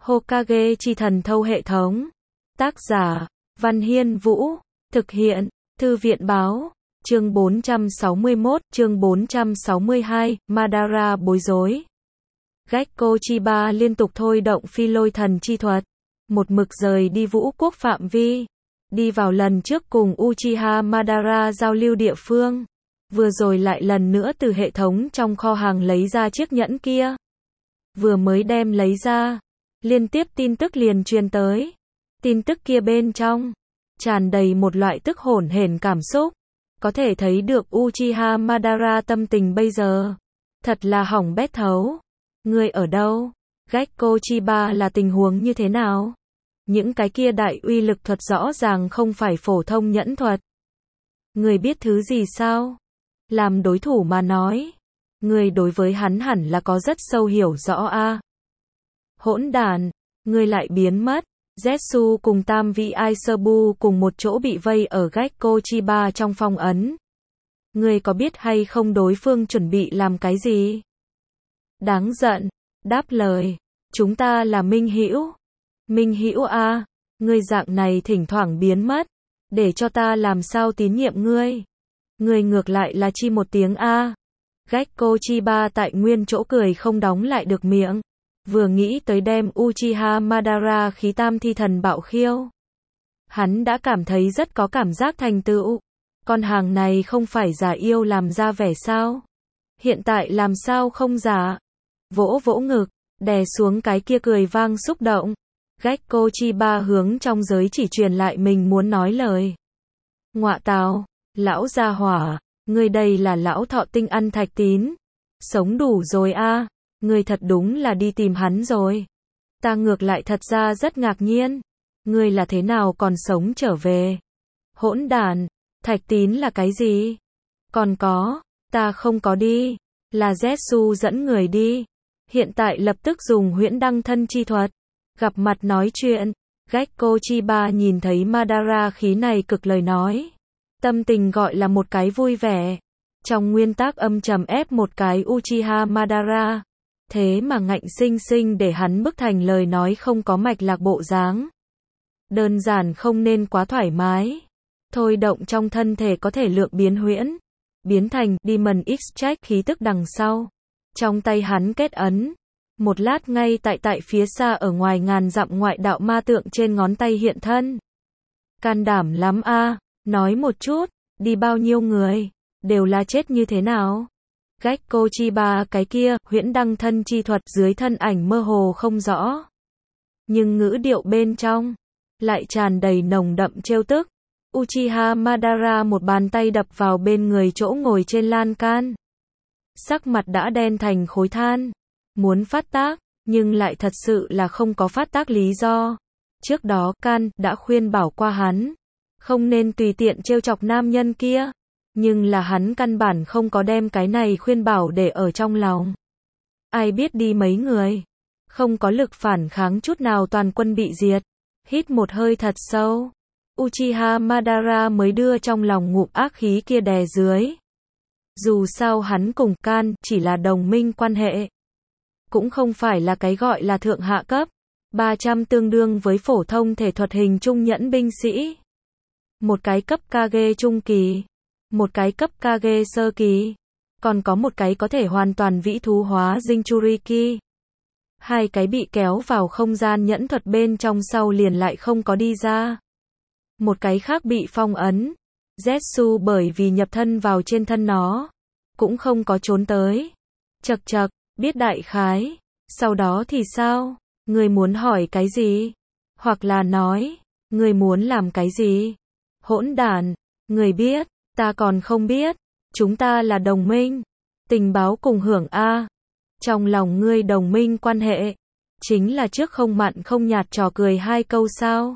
Hokage chi thần thâu hệ thống. Tác giả, Văn Hiên Vũ. Thực hiện, Thư viện báo. Chương 461, chương 462, Madara bối rối. Gekko Chiba liên tục thôi động phi lôi thần chi thuật. Một mực rời đi vũ quốc phạm vi. Đi vào lần trước cùng Uchiha Madara giao lưu địa phương. Vừa rồi lại lần nữa từ hệ thống trong kho hàng lấy ra chiếc nhẫn kia. Vừa mới đem lấy ra, liên tiếp tin tức liền truyền tới. Tin tức kia bên trong tràn đầy một loại tức hổn hển cảm xúc. Có thể thấy được Uchiha Madara tâm tình bây giờ thật là hỏng bét thấu. Ngươi ở đâu? Gekko Chiba là tình huống như thế nào? Những cái kia đại uy lực thuật rõ ràng không phải phổ thông nhẫn thuật. Ngươi biết thứ gì sao? Làm đối thủ mà nói, ngươi đối với hắn hẳn là có rất sâu hiểu rõ a. Hỗn đản, ngươi lại biến mất. Zetsu cùng tam vị Aisabu cùng một chỗ bị vây ở Gekko Chiba trong phong ấn. Ngươi có biết hay không đối phương chuẩn bị làm cái gì? Đáng giận, đáp lời, chúng ta là minh hữu. Minh hữu a, ngươi dạng này thỉnh thoảng biến mất, để cho ta làm sao tín nhiệm ngươi? Ngươi ngược lại là chi một tiếng a. Gekko Chiba tại nguyên chỗ cười không đóng lại được miệng. Vừa nghĩ tới đem Uchiha Madara khí tam thi thần bạo khiêu, hắn đã cảm thấy rất có cảm giác thành tựu. Con hàng này không phải giả yêu làm ra vẻ sao? Hiện tại làm sao không giả? Vỗ vỗ ngực, đè xuống cái kia cười vang xúc động. Gekko Chiba hướng trong giới chỉ truyền lại mình muốn nói lời. Ngọa tào, lão gia hỏa, ngươi đây là lão thọ tinh ăn thạch tín. Sống đủ rồi a. Ngươi thật đúng là đi tìm hắn rồi. Ta ngược lại thật ra rất ngạc nhiên. Ngươi là thế nào còn sống trở về? Hỗn đản, thạch tín là cái gì? Còn có, ta không có đi. Là Zetsu dẫn người đi. Hiện tại lập tức dùng huyễn đăng thân chi thuật. Gặp mặt nói chuyện. Gekko Chiba nhìn thấy Madara khí này cực lời nói. Tâm tình gọi là một cái vui vẻ. Trong nguyên tắc âm trầm ép một cái Uchiha Madara. Thế mà ngạnh sinh sinh để hắn bức thành lời nói không có mạch lạc bộ dáng. Đơn giản không nên quá thoải mái. Thôi động trong thân thể có thể lượng biến huyễn. Biến thành Demon Extract khí tức đằng sau. Trong tay hắn kết ấn. Một lát ngay tại phía xa ở ngoài ngàn dặm ngoại đạo ma tượng trên ngón tay hiện thân. Can đảm lắm a, nói một chút, đi bao nhiêu người, đều là chết như thế nào? Gekko Chiba cái kia, huyễn đăng thân chi thuật dưới thân ảnh mơ hồ không rõ. Nhưng ngữ điệu bên trong, lại tràn đầy nồng đậm trêu tức. Uchiha Madara một bàn tay đập vào bên người chỗ ngồi trên lan can. Sắc mặt đã đen thành khối than. Muốn phát tác, nhưng lại thật sự là không có phát tác lý do. Trước đó, Can đã khuyên bảo qua hắn. Không nên tùy tiện trêu chọc nam nhân kia. Nhưng là hắn căn bản không có đem cái này khuyên bảo để ở trong lòng. Ai biết đi mấy người. Không có lực phản kháng chút nào toàn quân bị diệt. Hít một hơi thật sâu. Uchiha Madara mới đưa trong lòng ngụm ác khí kia đè dưới. Dù sao hắn cùng Can chỉ là đồng minh quan hệ. Cũng không phải là cái gọi là thượng hạ cấp. 300 tương đương với phổ thông thể thuật hình trung nhẫn binh sĩ. Một cái cấp Kage trung kỳ. Một cái cấp Kage sơ kỳ. Còn có một cái có thể hoàn toàn vĩ thú hóa Jinchuriki. Hai cái bị kéo vào không gian nhẫn thuật bên trong sau liền lại không có đi ra. Một cái khác bị phong ấn. Zetsu bởi vì nhập thân vào trên thân nó. Cũng không có trốn tới. Chậc chậc, biết đại khái. Sau đó thì sao? Người muốn hỏi cái gì? Hoặc là nói, người muốn làm cái gì? Hỗn đản, người biết. Ta còn không biết, chúng ta là đồng minh, tình báo cùng hưởng a. Trong lòng ngươi đồng minh quan hệ, chính là trước không mặn không nhạt trò cười hai câu sao.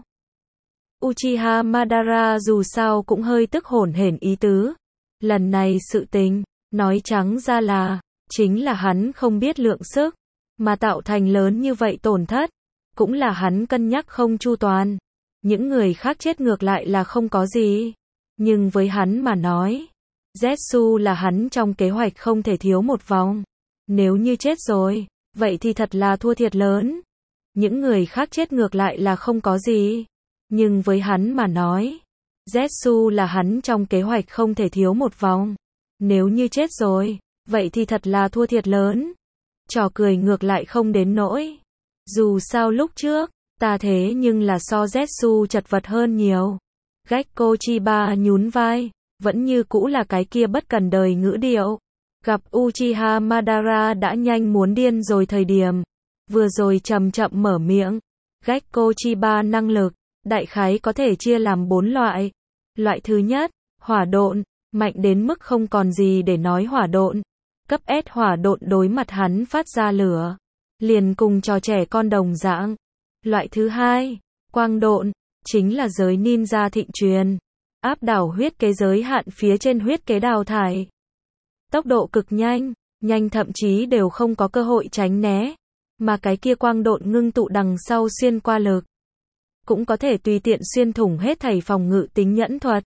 Uchiha Madara dù sao cũng hơi tức hổn hển ý tứ. Lần này sự tình, nói trắng ra là, chính là hắn không biết lượng sức, mà tạo thành lớn như vậy tổn thất, cũng là hắn cân nhắc không chu toàn. Những người khác chết ngược lại là không có gì. Nhưng với hắn mà nói, Zetsu là hắn trong kế hoạch không thể thiếu một vòng. Nếu như chết rồi, vậy thì thật là thua thiệt lớn. Những người khác chết ngược lại là không có gì. Nhưng với hắn mà nói, Zetsu là hắn trong kế hoạch không thể thiếu một vòng. Nếu như chết rồi, vậy thì thật là thua thiệt lớn. Trò cười ngược lại không đến nỗi. Dù sao lúc trước, ta thế nhưng là so Zetsu chật vật hơn nhiều. Gekko Chiba nhún vai, vẫn như cũ là cái kia bất cần đời ngữ điệu. Gặp Uchiha Madara đã nhanh muốn điên rồi thời điểm. Vừa rồi chậm chậm mở miệng. Gekko Chiba năng lực, đại khái có thể chia làm 4 loại. Loại thứ nhất, hỏa độn, mạnh đến mức không còn gì để nói hỏa độn. Cấp S hỏa độn đối mặt hắn phát ra lửa. Liền cùng trò trẻ con đồng dạng. Loại thứ hai, quang độn, chính là giới ninja thịnh truyền. Áp đảo huyết kế giới hạn phía trên huyết kế đào thải. Tốc độ cực nhanh, nhanh thậm chí đều không có cơ hội tránh né. Mà cái kia quang độn ngưng tụ đằng sau xuyên qua lực. Cũng có thể tùy tiện xuyên thủng hết thảy phòng ngự tính nhẫn thuật.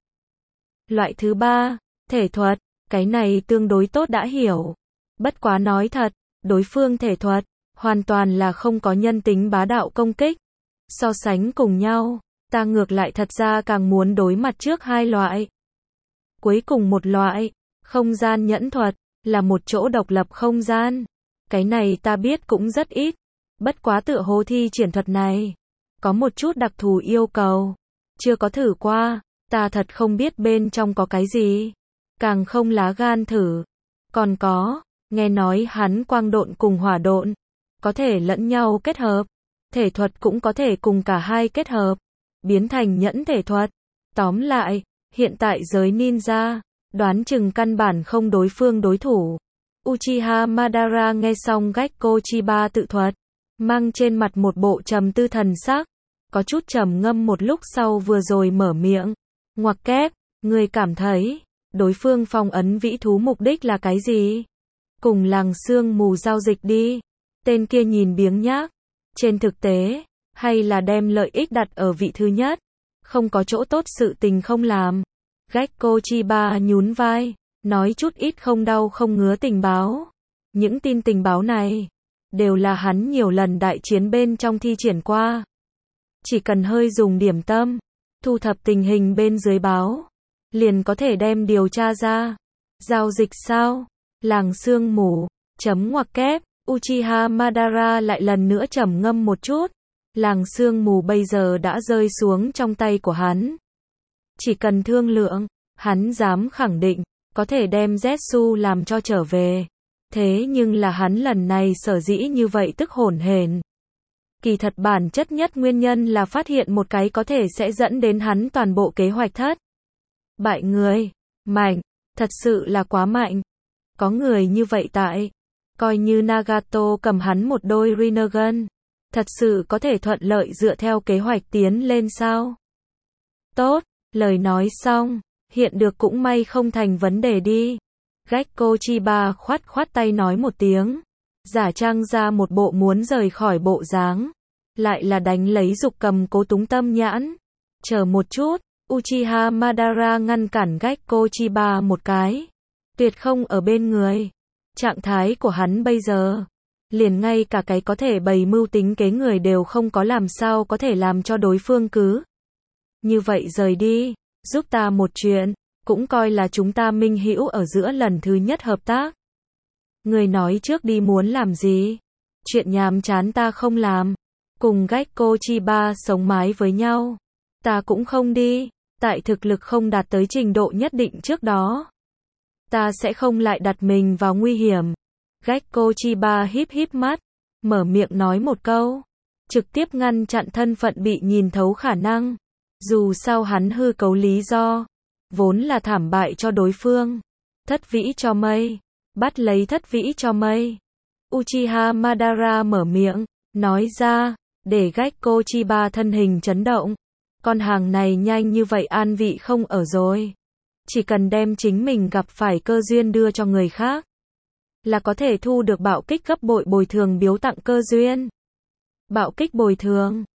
Loại thứ ba, thể thuật, cái này tương đối tốt đã hiểu. Bất quá nói thật, đối phương thể thuật, hoàn toàn là không có nhân tính bá đạo công kích. So sánh cùng nhau, ta ngược lại thật ra càng muốn đối mặt trước hai loại. Cuối cùng một loại, không gian nhẫn thuật, là một chỗ độc lập không gian. Cái này ta biết cũng rất ít. Bất quá tựa hồ thi triển thuật này, có một chút đặc thù yêu cầu. Chưa có thử qua, ta thật không biết bên trong có cái gì. Càng không lá gan thử. Còn có, nghe nói hắn quang độn cùng hỏa độn, có thể lẫn nhau kết hợp. Thể thuật cũng có thể cùng cả hai kết hợp, biến thành nhẫn thể thuật. Tóm lại, hiện tại giới ninja, đoán chừng căn bản không đối phương đối thủ. Uchiha Madara nghe xong Gekko Chiba tự thuật, mang trên mặt một bộ trầm tư thần sắc, có chút trầm ngâm một lúc sau vừa rồi mở miệng. Ngoặc kép, ngươi cảm thấy, đối phương phong ấn vĩ thú mục đích là cái gì? Cùng làng sương mù giao dịch đi. Tên kia nhìn biếng nhác. Trên thực tế, hay là đem lợi ích đặt ở vị thứ nhất. Không có chỗ tốt sự tình không làm. Gekko Chiba nhún vai, nói chút ít không đau không ngứa tình báo. Những tin tình báo này, đều là hắn nhiều lần đại chiến bên trong thi triển qua. Chỉ cần hơi dùng điểm tâm, thu thập tình hình bên dưới báo, liền có thể đem điều tra ra. Giao dịch sao? Làng sương mù, chấm ngoặc kép, Uchiha Madara lại lần nữa trầm ngâm một chút. Làng sương mù bây giờ đã rơi xuống trong tay của hắn. Chỉ cần thương lượng, hắn dám khẳng định, có thể đem Zetsu làm cho trở về. Thế nhưng là hắn lần này sở dĩ như vậy tức hổn hển. Kỳ thật bản chất nhất nguyên nhân là phát hiện một cái có thể sẽ dẫn đến hắn toàn bộ kế hoạch thất bại người. Mạnh, thật sự là quá mạnh. Có người như vậy tại, coi như Nagato cầm hắn một đôi Rinnegan, thật sự có thể thuận lợi dựa theo kế hoạch tiến lên sao? Tốt, lời nói xong, hiện được cũng may không thành vấn đề đi. Gekko Chiba khoát khoát tay nói một tiếng, giả trang ra một bộ muốn rời khỏi bộ dáng, lại là đánh lấy dục cầm cố túng tâm nhãn. Chờ một chút, Uchiha Madara ngăn cản Gekko Chiba một cái. Tuyệt không ở bên người. Trạng thái của hắn bây giờ, liền ngay cả cái có thể bày mưu tính kế người đều không có, làm sao có thể làm cho đối phương cứ như vậy rời đi. Giúp ta một chuyện, cũng coi là chúng ta minh hữu ở giữa lần thứ nhất hợp tác. Người nói trước đi muốn làm gì? Chuyện nhàm chán ta không làm. Cùng Gekko Chiba sống mái với nhau. Ta cũng không đi. Tại thực lực không đạt tới trình độ nhất định trước đó, ta sẽ không lại đặt mình vào nguy hiểm. Gekko Chiba híp híp mắt, mở miệng nói một câu, trực tiếp ngăn chặn thân phận bị nhìn thấu khả năng. Dù sao hắn hư cấu lý do, vốn là thảm bại cho đối phương. Thất vĩ cho mây, bắt lấy thất vĩ cho mây. Uchiha Madara mở miệng, nói ra, để Gekko Chiba thân hình chấn động. Con hàng này nhanh như vậy an vị không ở rồi. Chỉ cần đem chính mình gặp phải cơ duyên đưa cho người khác, là có thể thu được bạo kích gấp bội bồi thường biếu tặng cơ duyên. Bạo kích bồi thường,